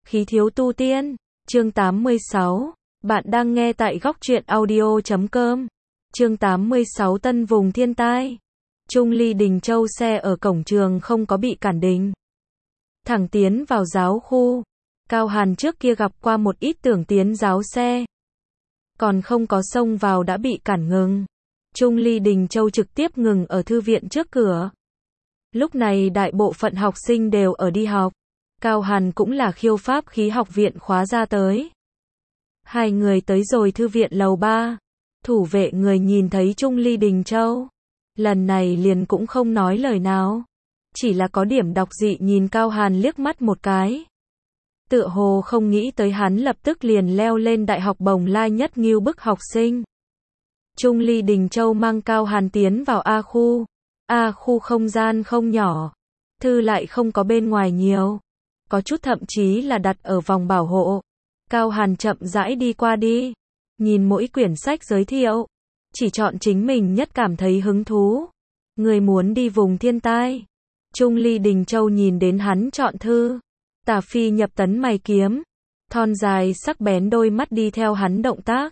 Khí thiếu tu tiên, chương 86. Bạn đang nghe tại góc truyện audio.com. Chương 86 Tân vùng thiên tai. Trung Ly Đình Châu xe ở cổng trường không có bị cản đình. Thẳng tiến vào giáo khu. Cao Hàn trước kia gặp qua một ít tưởng tiến giáo xe. Còn không có xông vào đã bị cản ngừng. Trung Ly Đình Châu trực tiếp ngừng ở thư viện trước cửa. Lúc này đại bộ phận học sinh đều ở đi học. Cao Hàn cũng là khiêu pháp khí học viện khóa ra tới. Hai người tới rồi thư viện lầu 3. Thủ vệ người nhìn thấy Trung Ly Đình Châu. Lần này liền cũng không nói lời nào. Chỉ là có điểm đọc dị nhìn Cao Hàn liếc mắt một cái. Tựa hồ không nghĩ tới hắn lập tức liền leo lên đại học bồng lai nhất ngưu bức học sinh. Trung Ly Đình Châu mang Cao Hàn tiến vào A khu. A khu không gian không nhỏ. Thư lại không có bên ngoài nhiều. Có chút thậm chí là đặt ở vòng bảo hộ. Cao Hàn chậm rãi đi qua đi. Nhìn mỗi quyển sách giới thiệu. Chỉ chọn chính mình nhất cảm thấy hứng thú. Người muốn đi vùng thiên tai. Trung Ly Đình Châu nhìn đến hắn chọn thư. Tả phi nhập tấn mày kiếm. Thon dài sắc bén đôi mắt đi theo hắn động tác.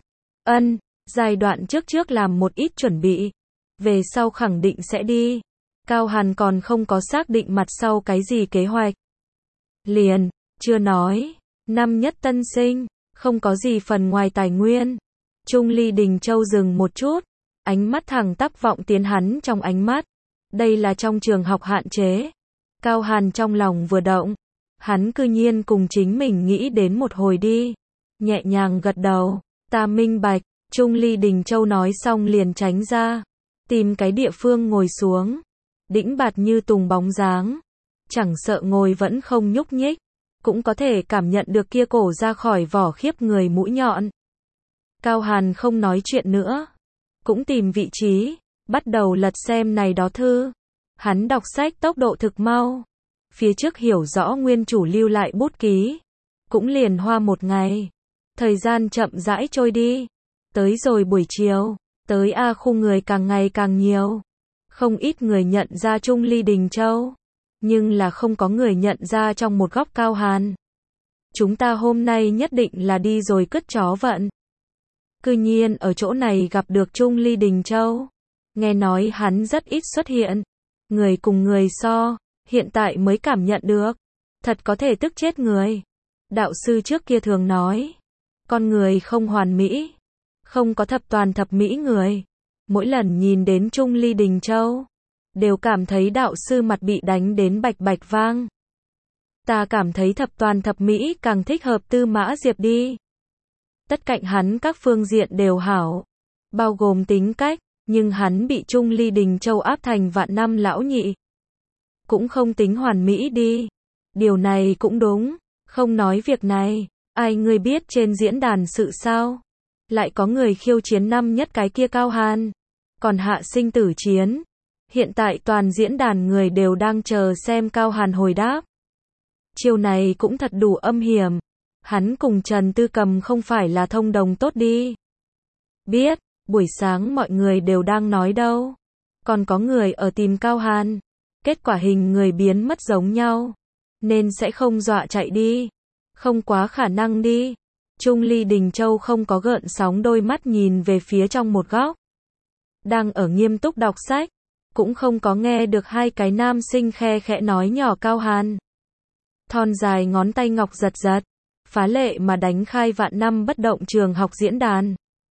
Giai đoạn trước làm một ít chuẩn bị. Về sau khẳng định sẽ đi. Cao Hàn còn không có xác định mặt sau cái gì kế hoạch. Liền, chưa nói. Năm nhất tân sinh, không có gì phần ngoài tài nguyên. Trung Ly Đình Châu dừng một chút. Ánh mắt thẳng tắp vọng tiến hắn trong ánh mắt. Đây là trong trường học hạn chế. Cao Hàn trong lòng vừa động. Hắn cư nhiên cùng chính mình nghĩ đến một hồi đi. Nhẹ nhàng gật đầu. Ta minh bạch. Trung Ly Đình Châu nói xong liền tránh ra. Tìm cái địa phương ngồi xuống. Đĩnh bạt như tùng bóng dáng. Chẳng sợ ngồi vẫn không nhúc nhích. Cũng có thể cảm nhận được kia cổ ra khỏi vỏ khiếp người mũi nhọn. Cao Hàn không nói chuyện nữa. Cũng tìm vị trí. Bắt đầu lật xem này đó thư. Hắn đọc sách tốc độ thực mau. Phía trước hiểu rõ nguyên chủ lưu lại bút ký. Cũng liền hoa một ngày. Thời gian chậm rãi trôi đi. Tới rồi buổi chiều. Tới A khu người càng ngày càng nhiều. Không ít người nhận ra Trung Ly Đình Châu. Nhưng là không có người nhận ra trong một góc Cao Hàn. Chúng ta hôm nay nhất định là đi rồi cất chó vận. Cư nhiên ở chỗ này gặp được Trung Ly Đình Châu. Nghe nói hắn rất ít xuất hiện. Người cùng người so. Hiện tại mới cảm nhận được. Thật có thể tức chết người. Đạo sư trước kia thường nói. Con người không hoàn mỹ. Không có thập toàn thập mỹ người. Mỗi lần nhìn đến Trung Ly Đình Châu. Đều cảm thấy đạo sư mặt bị đánh đến bạch bạch vang. Ta cảm thấy thập toàn thập mỹ càng thích hợp Tư Mã Diệp đi. Tất cạnh hắn các phương diện đều hảo. Bao gồm tính cách. Nhưng hắn bị Trung Ly Đình Châu áp thành vạn năm lão nhị. Cũng không tính hoàn mỹ đi. Điều này cũng đúng. Không nói việc này. Ai ngươi biết trên diễn đàn sự sao? Lại có người khiêu chiến năm nhất cái kia Cao Hàn. Còn hạ sinh tử chiến. Hiện tại toàn diễn đàn người đều đang chờ xem Cao Hàn hồi đáp. Chiều này cũng thật đủ âm hiểm. Hắn cùng Trần Tư Cầm không phải là thông đồng tốt đi. Biết, buổi sáng mọi người đều đang nói đâu. Còn có người ở tìm Cao Hàn. Kết quả hình người biến mất giống nhau. Nên sẽ không dọa chạy đi. Không quá khả năng đi. Trung Ly Đình Châu không có gợn sóng đôi mắt nhìn về phía trong một góc. Đang ở nghiêm túc đọc sách. Cũng không có nghe được hai cái nam sinh khe khẽ nói nhỏ Cao Hàn. Thon dài ngón tay ngọc giật giật. Phá lệ mà đánh khai vạn năm bất động trường học diễn đàn.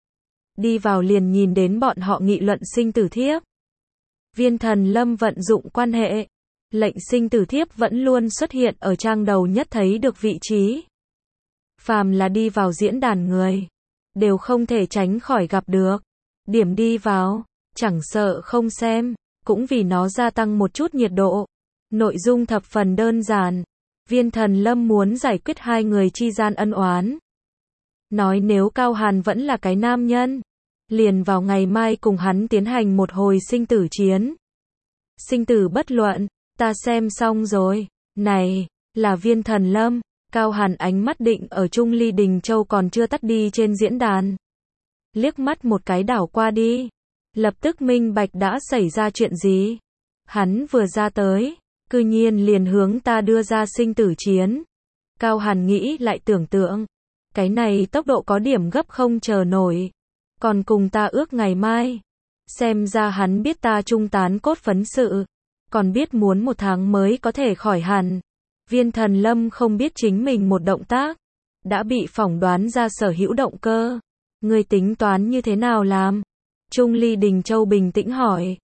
Đi vào liền nhìn đến bọn họ nghị luận sinh tử thiếp. Viên Thần Lâm vận dụng quan hệ. Lệnh sinh tử thiếp vẫn luôn xuất hiện ở trang đầu nhất thấy được vị trí. Phàm là đi vào diễn đàn người. Đều không thể tránh khỏi gặp được. Điểm đi vào. Chẳng sợ không xem. Cũng vì nó gia tăng một chút nhiệt độ. Nội dung thập phần đơn giản. Viên Thần Lâm muốn giải quyết hai người chi gian ân oán. Nói nếu Cao Hàn vẫn là cái nam nhân. Liền vào ngày mai cùng hắn tiến hành một hồi sinh tử chiến. Sinh tử bất luận. Ta xem xong rồi. Này, là Viên Thần Lâm. Cao Hàn ánh mắt định ở Trung Ly Đình Châu còn chưa tắt đi trên diễn đàn. Liếc mắt một cái đảo qua đi. Lập tức minh bạch đã xảy ra chuyện gì. Hắn vừa ra tới. Cư nhiên liền hướng ta đưa ra sinh tử chiến. Cao Hàn nghĩ lại tưởng tượng. Cái này tốc độ có điểm gấp không chờ nổi. Còn cùng ta ước ngày mai. Xem ra hắn biết ta trung tán cốt phấn sự. Còn biết muốn 1 tháng mới có thể khỏi hẳn. Viên Thần Lâm không biết chính mình một động tác đã bị phỏng đoán ra sở hữu động cơ. Ngươi tính toán như thế nào làm? Trung Ly Đình Châu bình tĩnh hỏi.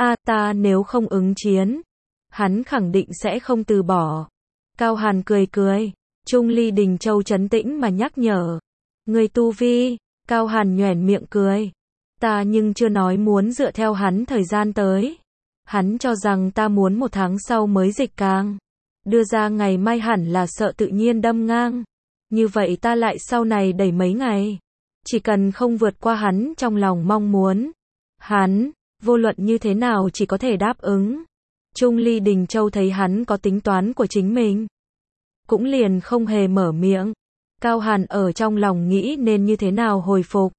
Ta nếu không ứng chiến, hắn khẳng định sẽ không từ bỏ. Cao Hàn cười cười. Trung Ly Đình Châu trấn tĩnh mà nhắc nhở. Ngươi tu vi. Cao Hàn nhoẻn miệng cười. Ta nhưng chưa nói muốn dựa theo hắn thời gian tới. Hắn cho rằng ta muốn 1 tháng sau mới dịch càng. Đưa ra ngày mai hẳn là sợ tự nhiên đâm ngang. Như vậy ta lại sau này đẩy mấy ngày. Chỉ cần không vượt qua hắn trong lòng mong muốn. Hắn, vô luận như thế nào chỉ có thể đáp ứng. Trung Ly Đình Châu thấy hắn có tính toán của chính mình. Cũng liền không hề mở miệng. Cao Hàn ở trong lòng nghĩ nên như thế nào hồi phục.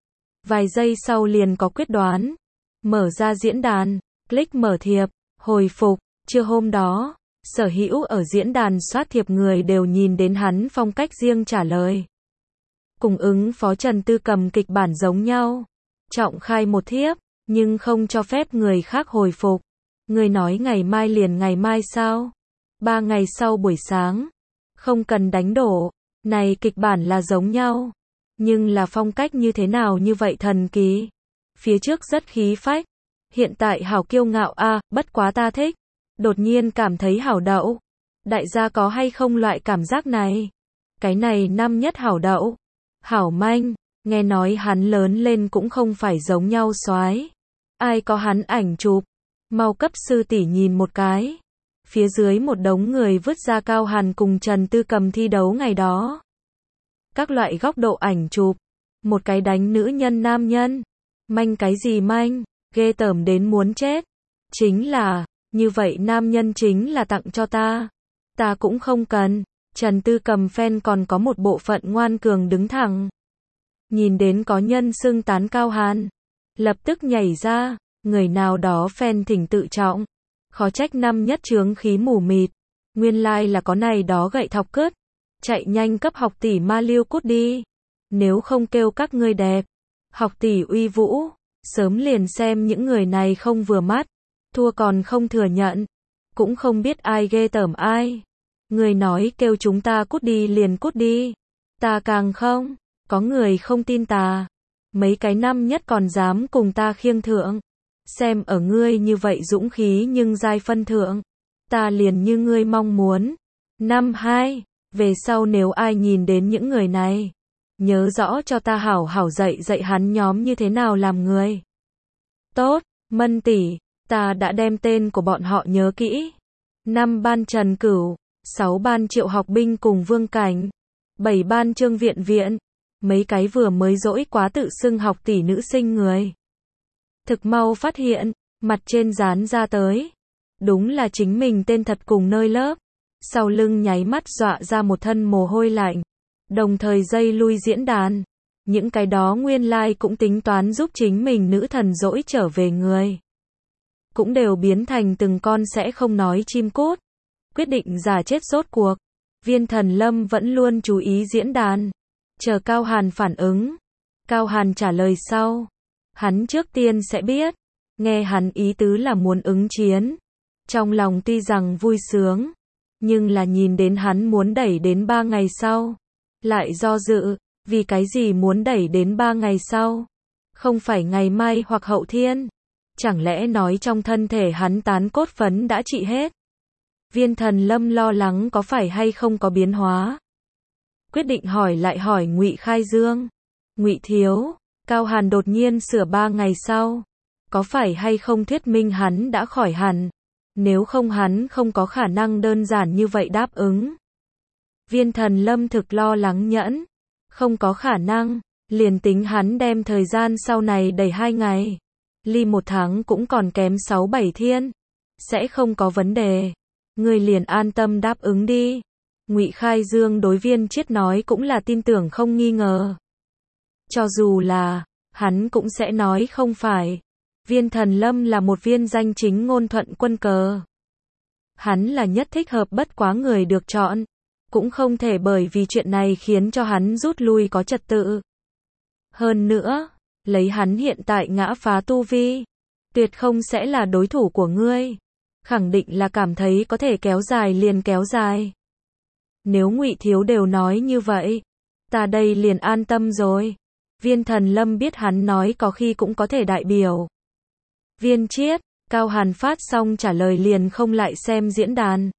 Vài giây sau liền có quyết đoán. Mở ra diễn đàn, click mở thiệp, hồi phục. Trưa hôm đó, sở hữu ở diễn đàn soát thiệp người đều nhìn đến hắn phong cách riêng trả lời. Cùng ứng phó Trần Tư Cầm kịch bản giống nhau. Trọng khai một thiếp, nhưng không cho phép người khác hồi phục. Người nói ngày mai liền ngày mai sao? 3 ngày sau buổi sáng. Không cần đánh đổ. Này kịch bản là giống nhau. Nhưng là phong cách như thế nào như vậy thần kỳ. Phía trước rất khí phách. Hiện tại hảo kiêu ngạo bất quá ta thích. Đột nhiên cảm thấy hảo đậu. Đại gia có hay không loại cảm giác này? Cái này năm nhất hảo đậu. Hảo manh, nghe nói hắn lớn lên cũng không phải giống nhau soái. Ai có hắn ảnh chụp? Mau cấp sư tỷ nhìn một cái. Phía dưới một đống người vứt ra Cao Hàn cùng Trần Tư Cầm thi đấu ngày đó. Các loại góc độ ảnh chụp. Một cái đánh nữ nhân nam nhân. Manh cái gì manh, ghê tởm đến muốn chết. Chính là, như vậy nam nhân chính là tặng cho ta. Ta cũng không cần. Trần Tư Cầm fan còn có một bộ phận ngoan cường đứng thẳng. Nhìn đến có nhân xưng tán Cao Hàn. Lập tức nhảy ra, người nào đó fan thỉnh tự trọng. Khó trách năm nhất chướng khí mù mịt. Nguyên lai là có này đó gậy thọc cứt. Chạy nhanh cấp học tỷ ma liêu cút đi. Nếu không kêu các ngươi đẹp. Học tỷ uy vũ. Sớm liền xem những người này không vừa mắt. Thua còn không thừa nhận. Cũng không biết ai ghê tởm ai. Người nói kêu chúng ta cút đi liền cút đi. Ta càng không. Có người không tin ta. Mấy cái năm nhất còn dám cùng ta khiêng thượng. Xem ở ngươi như vậy dũng khí nhưng giai phân thượng. Ta liền như ngươi mong muốn. Năm 2. Về sau nếu ai nhìn đến những người này. Nhớ rõ cho ta hảo hảo dạy dạy hắn nhóm như thế nào làm người. Tốt, Mân tỷ, ta đã đem tên của bọn họ nhớ kỹ. 5 ban Trần Cửu, 6 ban Triệu Học Binh cùng Vương Cảnh, 7 ban Trương Viện Viện. Mấy cái vừa mới dỗi quá tự xưng học tỷ nữ sinh người. Thực mau phát hiện, mặt trên dán ra tới. Đúng là chính mình tên thật cùng nơi lớp. Sau lưng nháy mắt dọa ra một thân mồ hôi lạnh. Đồng thời dây lui diễn đàn. Những cái đó nguyên lai cũng tính toán giúp chính mình nữ thần dỗi trở về người. Cũng đều biến thành từng con sẽ không nói chim cút. Quyết định giả chết rốt cuộc. Viên Thần Lâm vẫn luôn chú ý diễn đàn. Chờ Cao Hàn phản ứng. Cao Hàn trả lời sau. Hắn trước tiên sẽ biết. Nghe hắn ý tứ là muốn ứng chiến. Trong lòng tuy rằng vui sướng. Nhưng là nhìn đến hắn muốn đẩy đến 3 ngày sau. Lại do dự. Vì cái gì muốn đẩy đến 3 ngày sau? Không phải ngày mai hoặc hậu thiên? Chẳng lẽ nói trong thân thể hắn tán cốt phấn đã trị hết? Viên Thần Lâm lo lắng có phải hay không có biến hóa. Quyết định hỏi lại hỏi Ngụy Khai Dương. Ngụy thiếu, Cao Hàn đột nhiên sửa 3 ngày sau. Có phải hay không thuyết minh hắn đã khỏi hẳn? Nếu không hắn không có khả năng đơn giản như vậy đáp ứng. Viên Thần Lâm thực lo lắng nhẫn. Không có khả năng, liền tính hắn đem thời gian sau này đẩy 2 ngày. Ly 1 tháng cũng còn kém 6-7 thiên. Sẽ không có vấn đề. Người liền an tâm đáp ứng đi. Ngụy Khai Dương đối Viên Chiết nói cũng là tin tưởng không nghi ngờ. Cho dù là, hắn cũng sẽ nói không phải. Viên Thần Lâm là một viên danh chính ngôn thuận quân cờ. Hắn là nhất thích hợp bất quá người được chọn. cũng không thể bởi vì chuyện này khiến cho hắn rút lui có trật tự. Hơn nữa, lấy hắn hiện tại ngã phá tu vi, tuyệt không sẽ là đối thủ của ngươi. Khẳng định là cảm thấy có thể kéo dài liền kéo dài. Nếu Ngụy Thiếu đều nói như vậy, ta đây liền an tâm rồi. Viên Thần Lâm biết hắn nói có khi cũng có thể đại biểu. Viên Chiết, Cao Hàn phát xong trả lời liền không lại xem diễn đàn.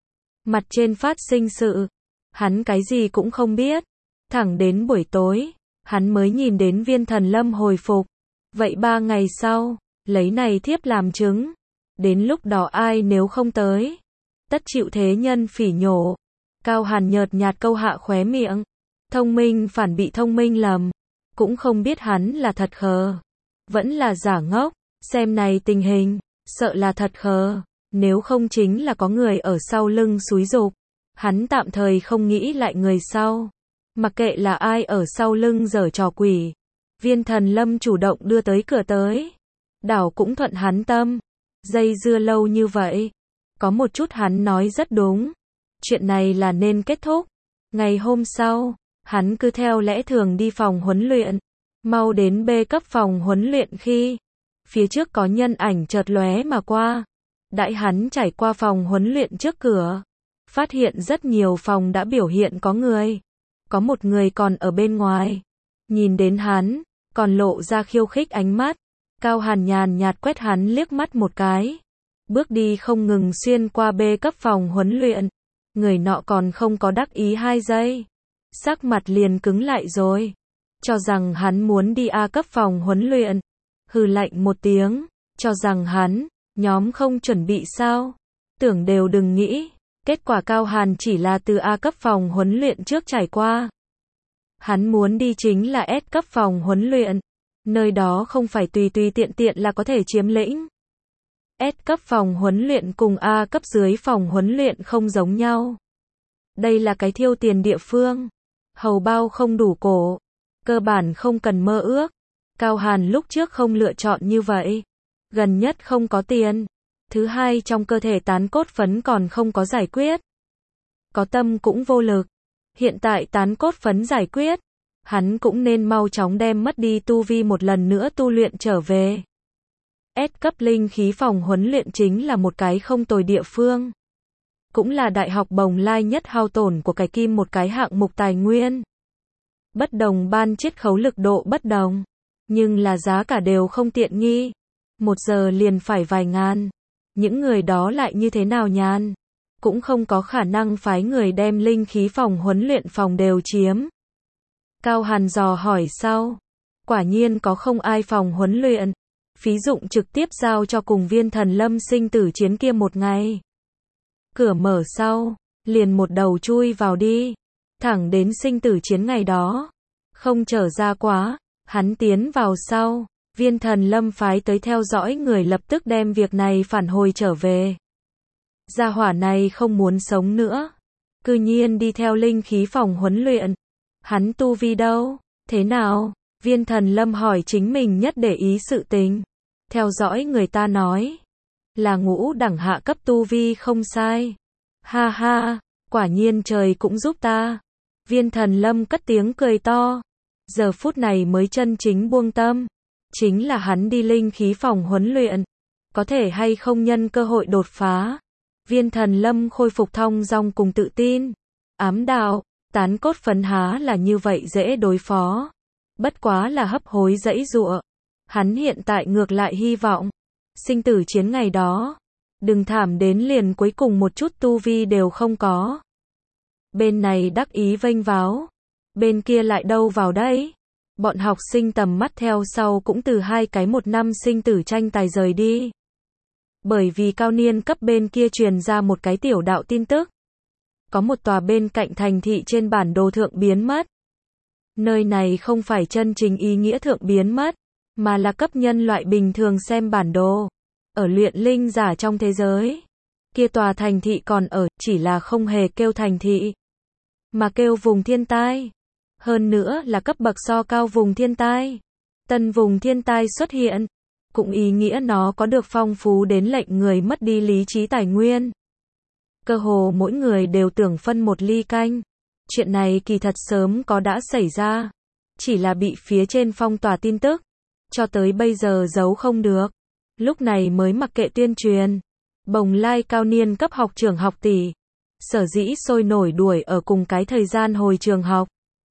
Mặt trên phát sinh sự, hắn cái gì cũng không biết. Thẳng đến buổi tối, hắn mới nhìn đến Viên Thần Lâm hồi phục. Vậy 3 ngày sau, lấy này thiếp làm chứng. Đến lúc đó ai nếu không tới, tất chịu thế nhân phỉ nhổ. Cao Hàn nhợt nhạt câu hạ khóe miệng. Thông minh phản bị thông minh lầm. Cũng không biết hắn là thật khờ, vẫn là giả ngốc. Xem này tình hình, sợ là thật khờ. Nếu không chính là có người ở sau lưng xúi giục. Hắn tạm thời không nghĩ lại người sau. Mặc kệ là ai ở sau lưng giở trò quỷ. Viên Thần Lâm chủ động đưa tới cửa tới. Đảo cũng thuận hắn tâm. Dây dưa lâu như vậy. Có một chút hắn nói rất đúng. Chuyện này là nên kết thúc. Ngày hôm sau, hắn cứ theo lẽ thường đi phòng huấn luyện. Mau đến B cấp phòng huấn luyện khi phía trước có nhân ảnh chợt lóe mà qua. Đãi hắn trải qua phòng huấn luyện trước cửa, phát hiện rất nhiều phòng đã biểu hiện có người. Có một người còn ở bên ngoài. Nhìn đến hắn, còn lộ ra khiêu khích ánh mắt. Cao Hàn nhàn nhạt quét hắn liếc mắt một cái. Bước đi không ngừng xuyên qua B cấp phòng huấn luyện. Người nọ còn không có đắc ý 2 giây. Sắc mặt liền cứng lại rồi. Cho rằng hắn muốn đi A cấp phòng huấn luyện. Hừ lạnh một tiếng. Cho rằng hắn, nhóm không chuẩn bị sao. Tưởng đều đừng nghĩ. Kết quả Cao Hàn chỉ là từ A cấp phòng huấn luyện trước trải qua. Hắn muốn đi chính là S cấp phòng huấn luyện. Nơi đó không phải tùy tùy tiện tiện là có thể chiếm lĩnh. S cấp phòng huấn luyện cùng A cấp dưới phòng huấn luyện không giống nhau. Đây là cái thiêu tiền địa phương. Hầu bao không đủ cổ. Cơ bản không cần mơ ước. Cao Hàn lúc trước không lựa chọn như vậy. Gần nhất không có tiền. Thứ hai trong cơ thể tán cốt phấn còn không có giải quyết. Có tâm cũng vô lực. Hiện tại tán cốt phấn giải quyết. Hắn cũng nên mau chóng đem mất đi tu vi một lần nữa tu luyện trở về. S cấp linh khí phòng huấn luyện chính là một cái không tồi địa phương. Cũng là đại học Bồng Lai nhất hao tổn của cái kim một cái hạng mục tài nguyên. Bất đồng ban chiết khấu lực độ bất đồng. Nhưng là giá cả đều không tiện nghi. 1 giờ liền phải vài ngàn. Những người đó lại như thế nào nhàn. Cũng không có khả năng phái người đem linh khí phòng huấn luyện phòng đều chiếm. Cao Hàn dò hỏi sau. Quả nhiên có không ai phòng huấn luyện. Phí dụng trực tiếp giao cho cùng Viên Thần Lâm sinh tử chiến kia một ngày. Cửa mở sau, liền một đầu chui vào đi. Thẳng đến sinh tử chiến ngày đó. Không trở ra quá, hắn tiến vào sau. Viên Thần Lâm phái tới theo dõi người lập tức đem việc này phản hồi trở về. Gia hỏa này không muốn sống nữa. Cư nhiên đi theo linh khí phòng huấn luyện. Hắn tu vi đâu? Thế nào? Viên Thần Lâm hỏi chính mình nhất để ý sự tình. Theo dõi người ta nói. Là ngũ đẳng hạ cấp tu vi không sai. Ha ha, quả nhiên trời cũng giúp ta. Viên Thần Lâm cất tiếng cười to. Giờ phút này mới chân chính buông tâm. Chính là hắn đi linh khí phòng huấn luyện. Có thể hay không nhân cơ hội đột phá. Viên Thần Lâm khôi phục thong dong cùng tự tin. Ám đạo, tán cốt phấn há là như vậy dễ đối phó. Bất quá là hấp hối dãy dụa. Hắn hiện tại ngược lại hy vọng. Sinh tử chiến ngày đó. Đừng thảm đến liền cuối cùng một chút tu vi đều không có. Bên này đắc ý vênh váo. Bên kia lại đâu vào đấy. Bọn học sinh tầm mắt theo sau cũng từ 2 cái 1 năm sinh tử tranh tài rời đi. Bởi vì cao niên cấp bên kia truyền ra một cái tiểu đạo tin tức. Có một tòa bên cạnh thành thị trên bản đồ thượng biến mất. Nơi này không phải chân chính ý nghĩa thượng biến mất, mà là cấp nhân loại bình thường xem bản đồ. Ở luyện linh giả trong thế giới, kia tòa thành thị còn ở, chỉ là không hề kêu thành thị, mà kêu vùng thiên tai. Hơn nữa là cấp bậc so cao vùng thiên tai. Tân vùng thiên tai xuất hiện, cũng ý nghĩa nó có được phong phú đến lệnh người mất đi lý trí tài nguyên. Cơ hồ mỗi người đều tưởng phân một ly canh. Chuyện này kỳ thật sớm có đã xảy ra. Chỉ là bị phía trên phong tỏa tin tức. Cho tới bây giờ giấu không được. Lúc này mới mặc kệ tuyên truyền. Bồng lai cao niên cấp học trường học tỷ. Sở dĩ sôi nổi đuổi ở cùng cái thời gian hồi trường học.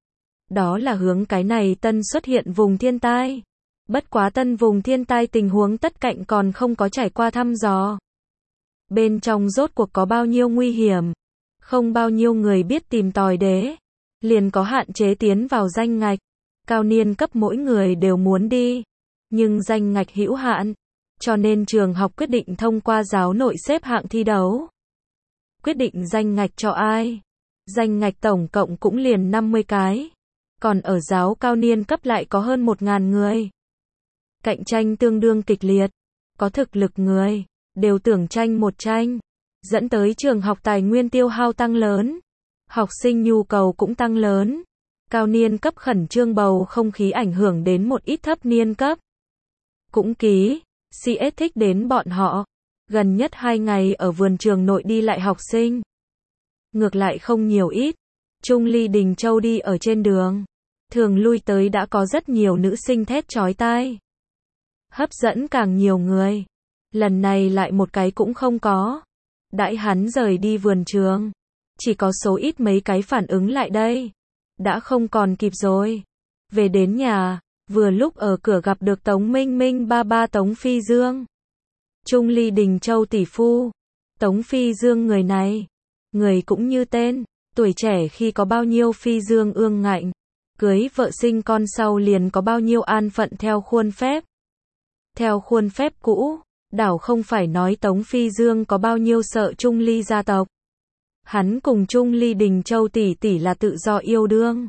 Đó là hướng cái này tân xuất hiện vùng thiên tai. Bất quá tân vùng thiên tai tình huống tất cạnh còn không có trải qua thăm dò. Bên trong rốt cuộc có bao nhiêu nguy hiểm. Không bao nhiêu người biết tìm tòi đế. Liền có hạn chế tiến vào danh ngạch. Cao niên cấp mỗi người đều muốn đi. Nhưng danh ngạch hữu hạn. Cho nên trường học quyết định thông qua giáo nội xếp hạng thi đấu. Quyết định danh ngạch cho ai? Danh ngạch tổng cộng cũng liền 50 cái. Còn ở giáo cao niên cấp lại có hơn 1.000 người. Cạnh tranh tương đương kịch liệt. Có thực lực người, đều tưởng tranh một tranh. Dẫn tới trường học tài nguyên tiêu hao tăng lớn. Học sinh nhu cầu cũng tăng lớn. Cao niên cấp khẩn trương bầu không khí ảnh hưởng đến một ít thấp niên cấp. Cũng ký, CS thích đến bọn họ. Gần nhất 2 ngày ở vườn trường nội đi lại học sinh. Ngược lại không nhiều ít. Trung Ly Đình Châu đi ở trên đường. Thường lui tới đã có rất nhiều nữ sinh thét chói tai. Hấp dẫn càng nhiều người. Lần này lại một cái cũng không có. Đãi hắn rời đi vườn trường. Chỉ có số ít mấy cái phản ứng lại đây. Đã không còn kịp rồi. Về đến nhà, vừa lúc ở cửa gặp được Tống Minh Minh ba ba Tống Phi Dương. Trung Ly Đình Châu tỷ phu. Tống Phi Dương người này. Người cũng như tên. Tuổi trẻ khi có bao nhiêu Phi Dương ương ngạnh. Cưới vợ sinh con sau liền có bao nhiêu an phận theo khuôn phép. Theo khuôn phép cũ, đảo không phải nói Tống Phi Dương có bao nhiêu sợ Trung Ly gia tộc. Hắn cùng Trung Ly Đình Châu tỷ tỷ là tự do yêu đương.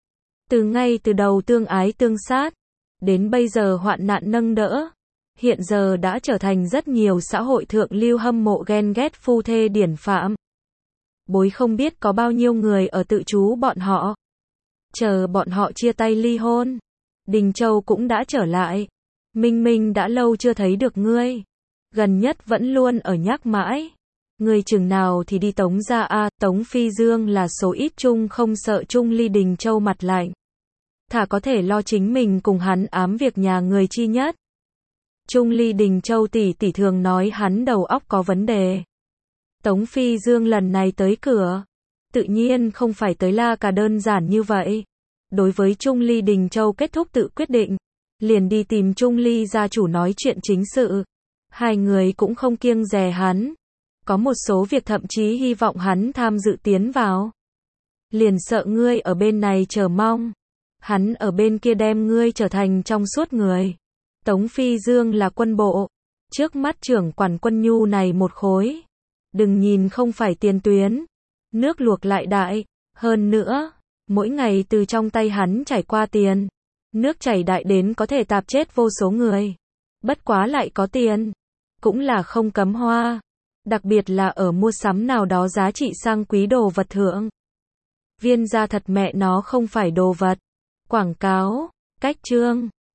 Ngay từ đầu tương ái tương sát, đến bây giờ hoạn nạn nâng đỡ. Hiện giờ đã trở thành rất nhiều xã hội thượng lưu hâm mộ ghen ghét phu thê điển phạm. Bối không biết có bao nhiêu người ở tự trú bọn họ. Chờ bọn họ chia tay ly hôn. Đình Châu cũng đã trở lại. Minh Minh đã lâu chưa thấy được ngươi. Gần nhất vẫn luôn ở nhắc mãi. Ngươi chừng nào thì đi Tống gia a? Tống Phi Dương là số ít chung không sợ Trung Ly Đình Châu mặt lạnh. Thà có thể lo chính mình cùng hắn ám việc nhà người chi nhất. Trung Ly Đình Châu tỷ tỷ thường nói hắn đầu óc có vấn đề. Tống Phi Dương lần này tới cửa. Tự nhiên không phải tới la cả đơn giản như vậy. Đối với Trung Ly Đình Châu kết thúc tự quyết định. Liền đi tìm Trung Ly gia chủ nói chuyện chính sự. Hai người cũng không kiêng dè hắn. Có một số việc thậm chí hy vọng hắn tham dự tiến vào. Liền sợ ngươi ở bên này chờ mong. Hắn ở bên kia đem ngươi trở thành trong suốt người. Tống Phi Dương là quân bộ. Trước mắt trưởng quản quân nhu này một khối. Đừng nhìn không phải tiền tuyến. Nước luộc lại đại. Hơn nữa, mỗi ngày từ trong tay hắn chảy qua tiền. Nước chảy đại đến có thể tạp chết vô số người. Bất quá lại có tiền. Cũng là không cấm hoa. Đặc biệt là ở mua sắm nào đó giá trị sang quý đồ vật thượng. Viên gia thật mẹ nó không phải đồ vật. Quảng cáo, cách chương.